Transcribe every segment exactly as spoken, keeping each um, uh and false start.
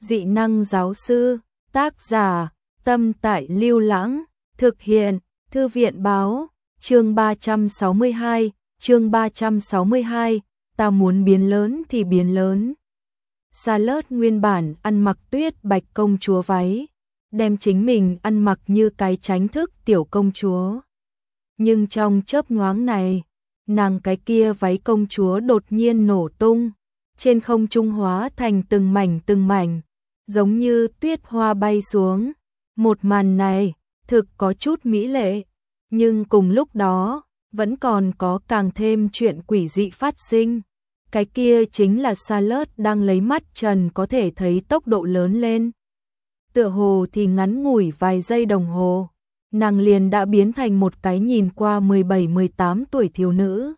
dị năng giáo sư, tác giả, Tâm Tại Lưu Lãng, thực hiện, Thư viện báo, chương ba trăm sáu mươi hai, chương ba trăm sáu mươi hai, ta muốn biến lớn thì biến lớn. Charlotte nguyên bản ăn mặc tuyết bạch công chúa váy, đem chính mình ăn mặc như cái tránh thức tiểu công chúa. Nhưng trong chớp nhoáng này, nàng cái kia váy công chúa đột nhiên nổ tung, trên không trung hóa thành từng mảnh từng mảnh, giống như tuyết hoa bay xuống. Một màn này thực có chút mỹ lệ, nhưng cùng lúc đó vẫn còn có càng thêm chuyện quỷ dị phát sinh. Cái kia chính là Charlotte đang lấy mắt trần có thể thấy tốc độ lớn lên. Tựa hồ thì ngắn ngủi vài giây đồng hồ, nàng liền đã biến thành một cái nhìn qua mười bảy mười tám tuổi thiếu nữ.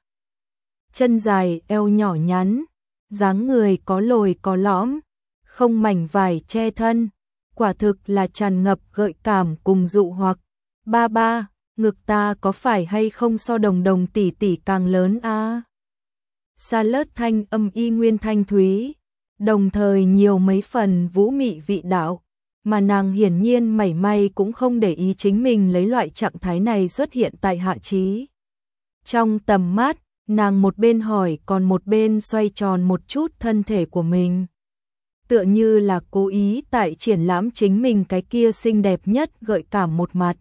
Chân dài, eo nhỏ nhắn, dáng người có lồi có lõm, không mảnh vải che thân, quả thực là tràn ngập gợi cảm cùng dụ hoặc. Ba ba, ngực ta có phải hay không so Đồng Đồng tỷ tỷ càng lớn a? À? Charlotte thanh âm y nguyên thanh thúy, đồng thời nhiều mấy phần vũ mị vị đạo, mà nàng hiển nhiên mảy may cũng không để ý chính mình lấy loại trạng thái này xuất hiện tại Hạ Chí. Trong tầm mắt, nàng một bên hỏi còn một bên xoay tròn một chút thân thể của mình. Tựa như là cố ý tại triển lãm chính mình cái kia xinh đẹp nhất gợi cảm một mặt.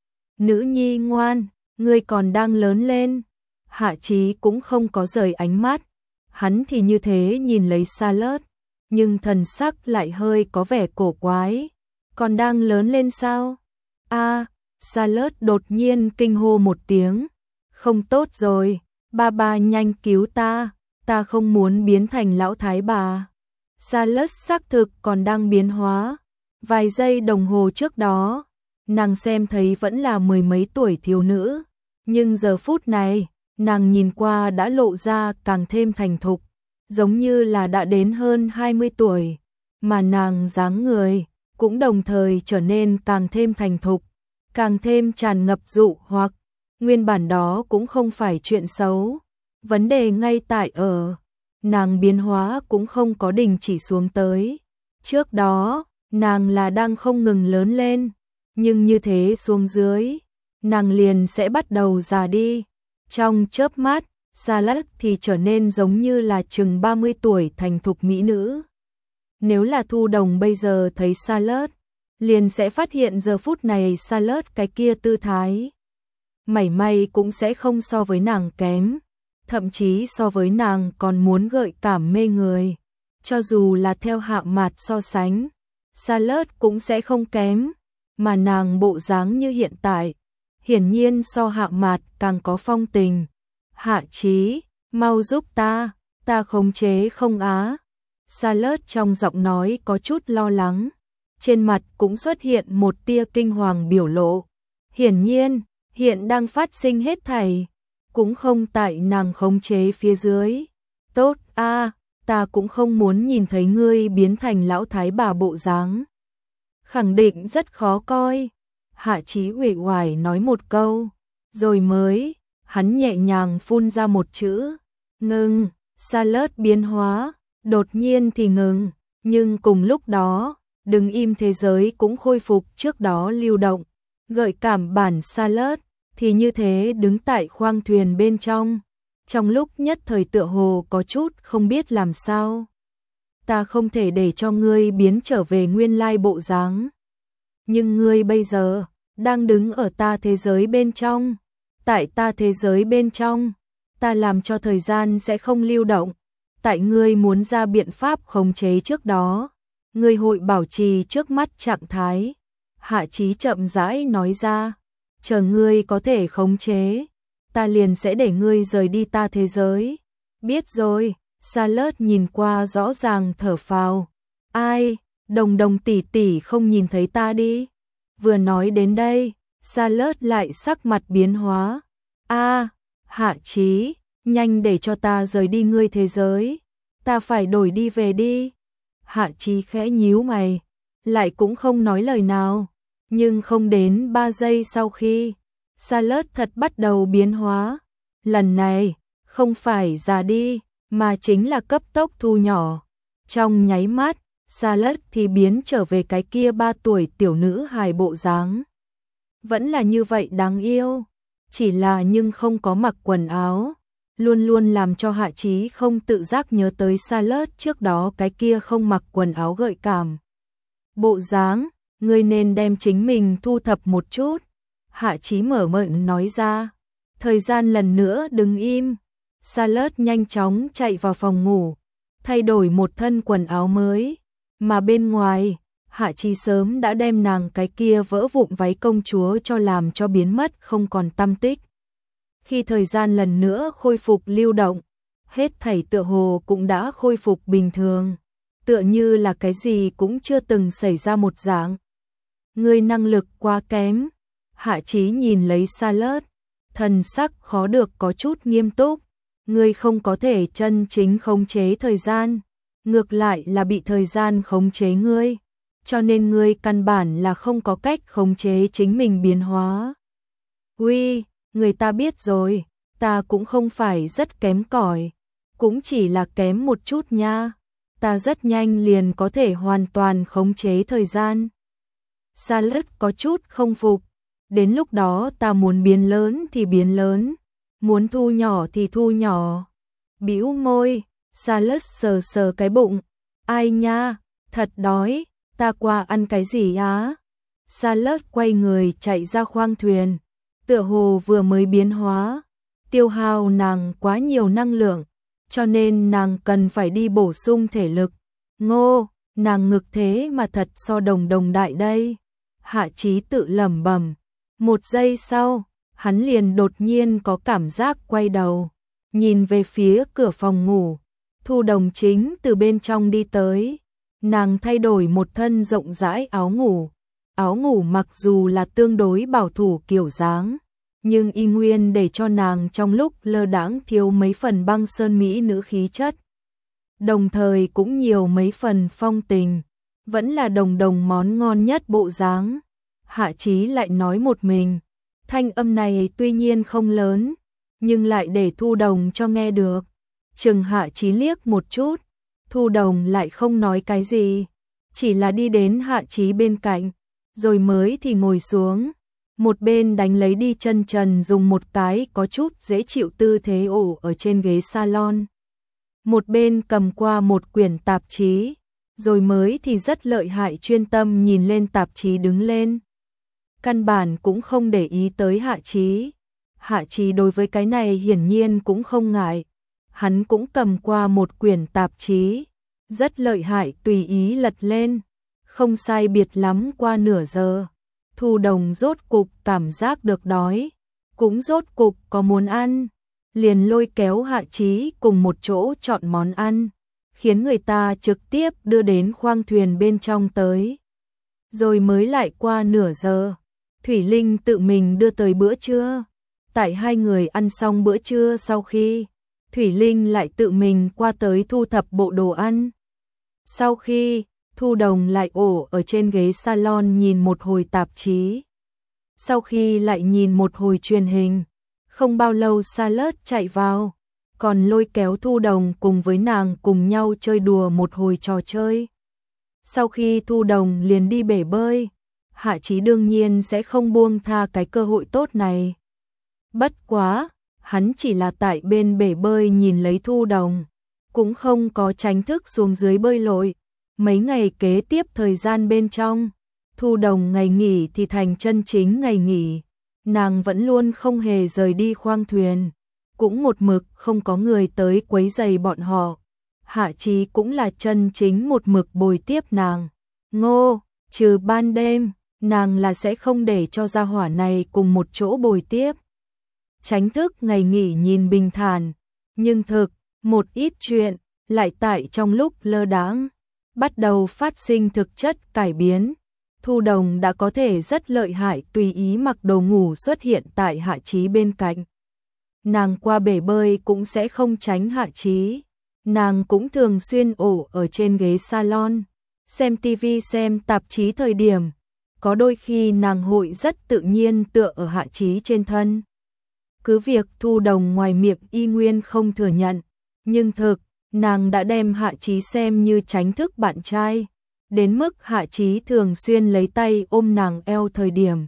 Nữ nhi ngoan, ngươi còn đang lớn lên. Hạ Chí cũng không có rời ánh mắt, hắn thì như thế nhìn lấy Charlotte, nhưng thần sắc lại hơi có vẻ cổ quái. Còn đang lớn lên sao? A, à, Charlotte đột nhiên kinh hô một tiếng. Không tốt rồi, ba ba nhanh cứu ta, ta không muốn biến thành lão thái bà. Charlotte xác thực còn đang biến hóa. Vài giây đồng hồ trước đó, nàng xem thấy vẫn là mười mấy tuổi thiếu nữ, nhưng giờ phút này, nàng nhìn qua đã lộ ra càng thêm thành thục, giống như là đã đến hơn hai mươi tuổi, mà nàng dáng người cũng đồng thời trở nên càng thêm thành thục, càng thêm tràn ngập dụ hoặc. Nguyên bản đó cũng không phải chuyện xấu, vấn đề ngay tại ở nàng biến hóa cũng không có đình chỉ xuống tới. Trước đó, nàng là đang không ngừng lớn lên, nhưng như thế xuống dưới, nàng liền sẽ bắt đầu già đi. Trong chớp mắt, Charlotte thì trở nên giống như là chừng ba mươi tuổi thành thục mỹ nữ. Nếu là Thu Đồng bây giờ thấy Charlotte, liền sẽ phát hiện giờ phút này Charlotte cái kia tư thái mảy may cũng sẽ không so với nàng kém, thậm chí so với nàng còn muốn gợi cảm mê người. Cho dù là theo Hạ Mạt so sánh, Charlotte cũng sẽ không kém, mà nàng bộ dáng như hiện tại, hiển nhiên so Hạ Mạt càng có phong tình. Hạ Chí, mau giúp ta, ta khống chế không á. Charlotte trong giọng nói có chút lo lắng, trên mặt cũng xuất hiện một tia kinh hoàng biểu lộ. Hiển nhiên, hiện đang phát sinh hết thảy, cũng không tại nàng khống chế phía dưới. Tốt a, ta cũng không muốn nhìn thấy ngươi biến thành lão thái bà bộ dáng. Khẳng định rất khó coi. Hạ Chí uể oải nói một câu, rồi mới, hắn nhẹ nhàng phun ra một chữ, ngừng. Charlotte biến hóa, đột nhiên thì ngừng, nhưng cùng lúc đó, đứng im thế giới cũng khôi phục trước đó lưu động. Gợi cảm bản Charlotte thì như thế đứng tại khoang thuyền bên trong, trong lúc nhất thời tựa hồ có chút không biết làm sao. Ta không thể để cho ngươi biến trở về nguyên lai bộ dáng. Nhưng ngươi bây giờ đang đứng ở ta thế giới bên trong, tại ta thế giới bên trong, ta làm cho thời gian sẽ không lưu động. Tại ngươi muốn ra biện pháp khống chế trước đó, ngươi hội bảo trì trước mắt trạng thái. Hạ Chí chậm rãi nói ra, chờ ngươi có thể khống chế, ta liền sẽ để ngươi rời đi ta thế giới. Biết rồi. Charlotte nhìn qua rõ ràng thở phào. Ai, Đồng Đồng tỷ tỷ không nhìn thấy ta đi. Vừa nói đến đây, Charlotte lại sắc mặt biến hóa. A, Hạ Chí, nhanh để cho ta rời đi ngươi thế giới, ta phải đổi đi về đi. Hạ Chí khẽ nhíu mày, lại cũng không nói lời nào, nhưng không đến ba giây sau khi, Charlotte thật bắt đầu biến hóa. Lần này, không phải già đi, mà chính là cấp tốc thu nhỏ. Trong nháy mắt, Charlotte thì biến trở về cái kia ba tuổi tiểu nữ hài bộ dáng. Vẫn là như vậy đáng yêu, chỉ là nhưng không có mặc quần áo, luôn luôn làm cho Hạ Chí không tự giác nhớ tới Charlotte trước đó cái kia không mặc quần áo gợi cảm. Bộ dáng, ngươi nên đem chính mình thu thập một chút, Hạ Chí mở miệng nói ra. Thời gian lần nữa đứng im, Charlotte nhanh chóng chạy vào phòng ngủ, thay đổi một thân quần áo mới, mà bên ngoài, Hạ Chí sớm đã đem nàng cái kia vỡ vụn váy công chúa cho làm cho biến mất không còn tăm tích. Khi thời gian lần nữa khôi phục lưu động, hết thảy tựa hồ cũng đã khôi phục bình thường, tựa như là cái gì cũng chưa từng xảy ra một dạng. Ngươi năng lực quá kém, Hạ Chí nhìn lấy Charlotte, thần sắc khó được có chút nghiêm túc, ngươi không có thể chân chính khống chế thời gian, ngược lại là bị thời gian khống chế ngươi, cho nên ngươi căn bản là không có cách khống chế chính mình biến hóa. Uy, người ta biết rồi, ta cũng không phải rất kém cỏi, cũng chỉ là kém một chút nha, ta rất nhanh liền có thể hoàn toàn khống chế thời gian. Charlotte có chút không phục, đến lúc đó ta muốn biến lớn thì biến lớn, muốn thu nhỏ thì thu nhỏ. Bĩu môi, Charlotte sờ sờ cái bụng, ai nha, thật đói, ta qua ăn cái gì á? Charlotte quay người chạy ra khoang thuyền, tựa hồ vừa mới biến hóa, tiêu hao nàng quá nhiều năng lượng, cho nên nàng cần phải đi bổ sung thể lực. Ngô, nàng ngực thế mà thật so đồng đồng đại đây. Hạ Chí tự lẩm bẩm. Một giây sau, hắn liền đột nhiên có cảm giác quay đầu, nhìn về phía cửa phòng ngủ. Thu Đồng chính từ bên trong đi tới, nàng thay đổi một thân rộng rãi áo ngủ. Áo ngủ mặc dù là tương đối bảo thủ kiểu dáng, nhưng y nguyên để cho nàng trong lúc lơ đãng thiếu mấy phần băng sơn mỹ nữ khí chất. Đồng thời cũng nhiều mấy phần phong tình, vẫn là đồng đồng món ngon nhất bộ dáng. Hạ Chí lại nói một mình, thanh âm này tuy nhiên không lớn, nhưng lại để Thu Đồng cho nghe được. Chừng Hạ Chí liếc một chút, Thu Đồng lại không nói cái gì, chỉ là đi đến Hạ Chí bên cạnh, rồi mới thì ngồi xuống, một bên đánh lấy đi chân trần dùng một cái có chút dễ chịu tư thế ổ ở trên ghế salon. Một bên cầm qua một quyển tạp chí, rồi mới thì rất lợi hại chuyên tâm nhìn lên tạp chí đứng lên. Căn bản cũng không để ý tới Hạ Chí. Hạ Chí đối với cái này hiển nhiên cũng không ngại. Hắn cũng cầm qua một quyển tạp chí, rất lợi hại tùy ý lật lên. Không sai biệt lắm qua nửa giờ, Thu Đồng rốt cục cảm giác được đói, cũng rốt cục có muốn ăn, liền lôi kéo Hạ Chí cùng một chỗ chọn món ăn, khiến người ta trực tiếp đưa đến khoang thuyền bên trong tới. Rồi mới lại qua nửa giờ, Thủy Linh tự mình đưa tới bữa trưa. Tại hai người ăn xong bữa trưa sau khi, Thủy Linh lại tự mình qua tới thu thập bộ đồ ăn. Sau khi, Thu Đồng lại ổ ở trên ghế salon nhìn một hồi tạp chí. Sau khi lại nhìn một hồi truyền hình, không bao lâu Charlotte chạy vào, còn lôi kéo Thu Đồng cùng với nàng cùng nhau chơi đùa một hồi trò chơi. Sau khi Thu Đồng liền đi bể bơi, Hạ Chí đương nhiên sẽ không buông tha cái cơ hội tốt này. Bất quá, hắn chỉ là tại bên bể bơi nhìn lấy Thu Đồng, cũng không có tránh thức xuống dưới bơi lội. Mấy ngày kế tiếp thời gian bên trong, Thu Đồng ngày nghỉ thì thành chân chính ngày nghỉ, nàng vẫn luôn không hề rời đi khoang thuyền, cũng một mực không có người tới quấy rầy bọn họ. Hạ Chí cũng là chân chính một mực bồi tiếp nàng. Ngô, trừ ban đêm, nàng là sẽ không để cho gia hỏa này cùng một chỗ bồi tiếp. Tránh thức ngày nghỉ nhìn bình thản, nhưng thực, một ít chuyện, lại tại trong lúc lơ đãng bắt đầu phát sinh thực chất cải biến. Thu Đồng đã có thể rất lợi hại tùy ý mặc đồ ngủ xuất hiện tại Hạ Chí bên cạnh. Nàng qua bể bơi cũng sẽ không tránh Hạ Chí. Nàng cũng thường xuyên ổ ở trên ghế salon, xem tivi xem tạp chí thời điểm. Có đôi khi nàng hội rất tự nhiên tựa ở Hạ Chí trên thân. Cứ việc Thu Đồng ngoài miệng y nguyên không thừa nhận, nhưng thực, nàng đã đem Hạ Chí xem như tránh thức bạn trai, đến mức Hạ Chí thường xuyên lấy tay ôm nàng eo thời điểm.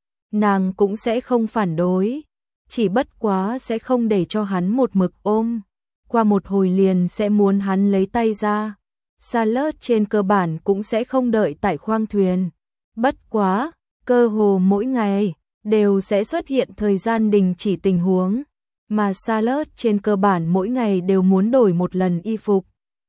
Nàng cũng sẽ không phản đối, chỉ bất quá sẽ không để cho hắn một mực ôm, qua một hồi liền sẽ muốn hắn lấy tay ra. Charlotte trên cơ bản cũng sẽ không đợi tại khoang thuyền, bất quá, cơ hồ mỗi ngày đều sẽ xuất hiện thời gian đình chỉ tình huống, mà Charlotte trên cơ bản mỗi ngày đều muốn đổi một lần y phục.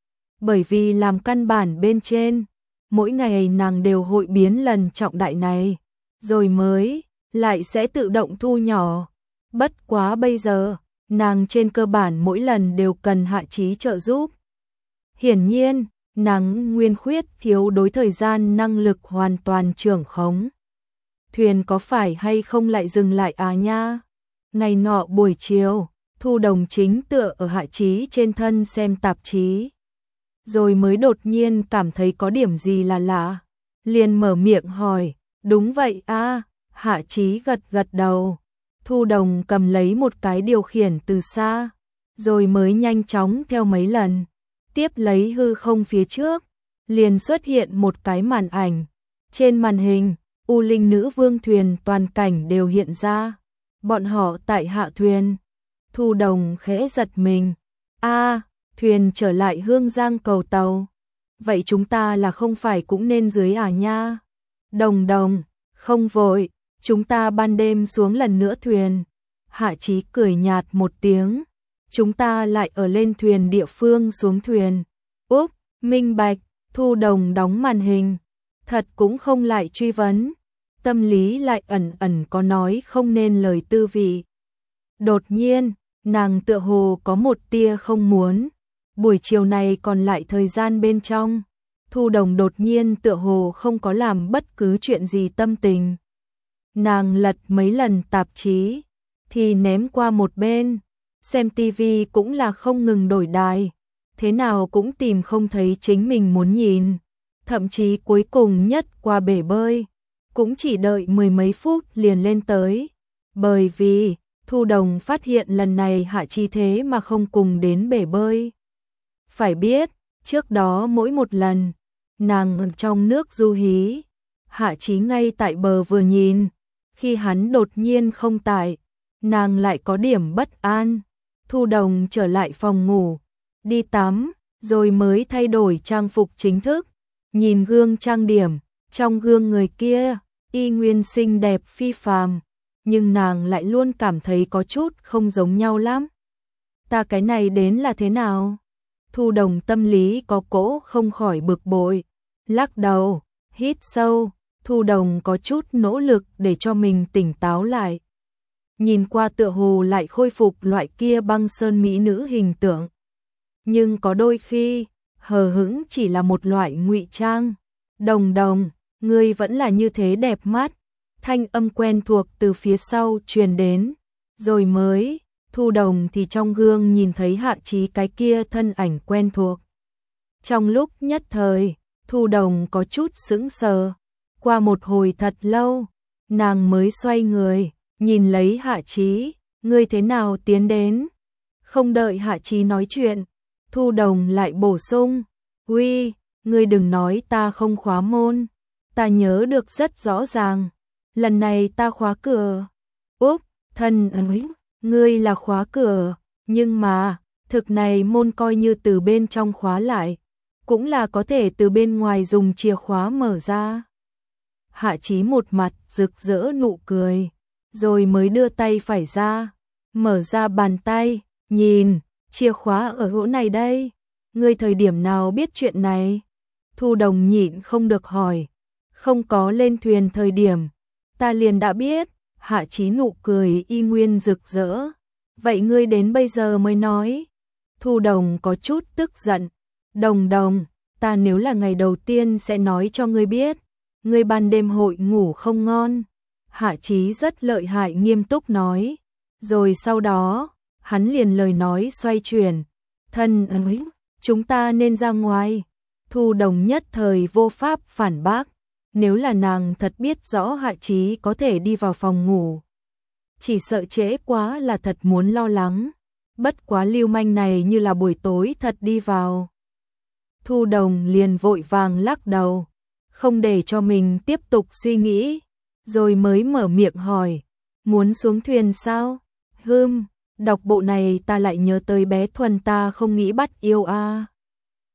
Bởi vì làm căn bản bên trên, mỗi ngày nàng đều hội biến lần trọng đại này, rồi mới lại sẽ tự động thu nhỏ. Bất quá bây giờ, nàng trên cơ bản mỗi lần đều cần Hạ Chí trợ giúp. Hiển nhiên, nàng nguyên khuyết thiếu đối thời gian năng lực hoàn toàn trưởng khống. Thuyền có phải hay không lại dừng lại à nha? Ngày nọ buổi chiều, Thu Đồng chính tựa ở Hạ Chí trên thân xem tạp chí. Rồi mới đột nhiên cảm thấy có điểm gì là lạ. Liền mở miệng hỏi, đúng vậy a. Hạ Chí gật gật đầu. Thu Đồng cầm lấy một cái điều khiển từ xa, rồi mới nhanh chóng theo mấy lần. Tiếp lấy hư không phía trước, liền xuất hiện một cái màn ảnh. Trên màn hình, U Linh Nữ Vương thuyền toàn cảnh đều hiện ra. Bọn họ tại hạ thuyền. Thu Đồng khẽ giật mình. A, thuyền trở lại Hương Giang cầu tàu. Vậy chúng ta là không phải cũng nên dưới à nha? Đồng Đồng, không vội, chúng ta ban đêm xuống lần nữa thuyền. Hạ Chí cười nhạt một tiếng. Chúng ta lại ở lên thuyền địa phương xuống thuyền. Úp, minh bạch, Thu Đồng đóng màn hình. Thật cũng không lại truy vấn. Tâm lý lại ẩn ẩn có nói không nên lời tư vị. Đột nhiên, nàng tựa hồ có một tia không muốn. Buổi chiều này còn lại thời gian bên trong. Thu Đồng đột nhiên tựa hồ không có làm bất cứ chuyện gì tâm tình. Nàng lật mấy lần tạp chí, thì ném qua một bên. Xem tivi cũng là không ngừng đổi đài. Thế nào cũng tìm không thấy chính mình muốn nhìn. Thậm chí cuối cùng nhất qua bể bơi, cũng chỉ đợi mười mấy phút liền lên tới. Bởi vì, Thu Đồng phát hiện lần này Hạ Chí thế mà không cùng đến bể bơi. Phải biết, trước đó mỗi một lần, nàng ở trong nước du hí, Hạ Chí ngay tại bờ vừa nhìn. Khi hắn đột nhiên không tại, nàng lại có điểm bất an. Thu Đồng trở lại phòng ngủ, đi tắm, rồi mới thay đổi trang phục chính thức. Nhìn gương trang điểm, trong gương người kia, y nguyên xinh đẹp phi phàm, nhưng nàng lại luôn cảm thấy có chút không giống nhau lắm. Ta cái này đến là thế nào? Thu Đồng tâm lý có cỗ không khỏi bực bội, lắc đầu, hít sâu. Thu Đồng có chút nỗ lực để cho mình tỉnh táo lại. Nhìn qua tựa hồ lại khôi phục loại kia băng sơn mỹ nữ hình tượng. Nhưng có đôi khi, hờ hững chỉ là một loại ngụy trang. Đồng Đồng, ngươi vẫn là như thế đẹp mắt. Thanh âm quen thuộc từ phía sau truyền đến. Rồi mới, Thu Đồng thì trong gương nhìn thấy Hạ Chí cái kia thân ảnh quen thuộc. Trong lúc nhất thời, Thu Đồng có chút sững sờ. Qua một hồi thật lâu, nàng mới xoay người, nhìn lấy Hạ Chí, ngươi thế nào tiến đến? Không đợi Hạ Chí nói chuyện, Thu Đồng lại bổ sung, uy, ngươi đừng nói ta không khóa môn, ta nhớ được rất rõ ràng, lần này ta khóa cửa. Úp, thân ơi, ngươi là khóa cửa, nhưng mà, thực này môn coi như từ bên trong khóa lại, cũng là có thể từ bên ngoài dùng chìa khóa mở ra. Hạ Chí một mặt rực rỡ nụ cười, rồi mới đưa tay phải ra, mở ra bàn tay, nhìn, chìa khóa ở chỗ này đây. Ngươi thời điểm nào biết chuyện này? Thu Đồng nhịn không được hỏi. Không có lên thuyền thời điểm, ta liền đã biết. Hạ Chí nụ cười y nguyên rực rỡ. Vậy ngươi đến bây giờ mới nói. Thu Đồng có chút tức giận. Đồng Đồng, ta nếu là ngày đầu tiên sẽ nói cho ngươi biết. Ngươi ban đêm hội ngủ không ngon. Hạ Chí rất lợi hại nghiêm túc nói. Rồi sau đó, hắn liền lời nói xoay chuyển. Thân ơi, chúng ta nên ra ngoài. Thu Đồng nhất thời vô pháp phản bác. Nếu là nàng thật biết rõ Hạ Chí có thể đi vào phòng ngủ, chỉ sợ trễ quá là thật muốn lo lắng. Bất quá lưu manh này như là buổi tối thật đi vào. Thu Đồng liền vội vàng lắc đầu, không để cho mình tiếp tục suy nghĩ, rồi mới mở miệng hỏi, muốn xuống thuyền sao? Hừm, đọc bộ này ta lại nhớ tới bé Thuần ta không nghĩ bắt yêu a. À.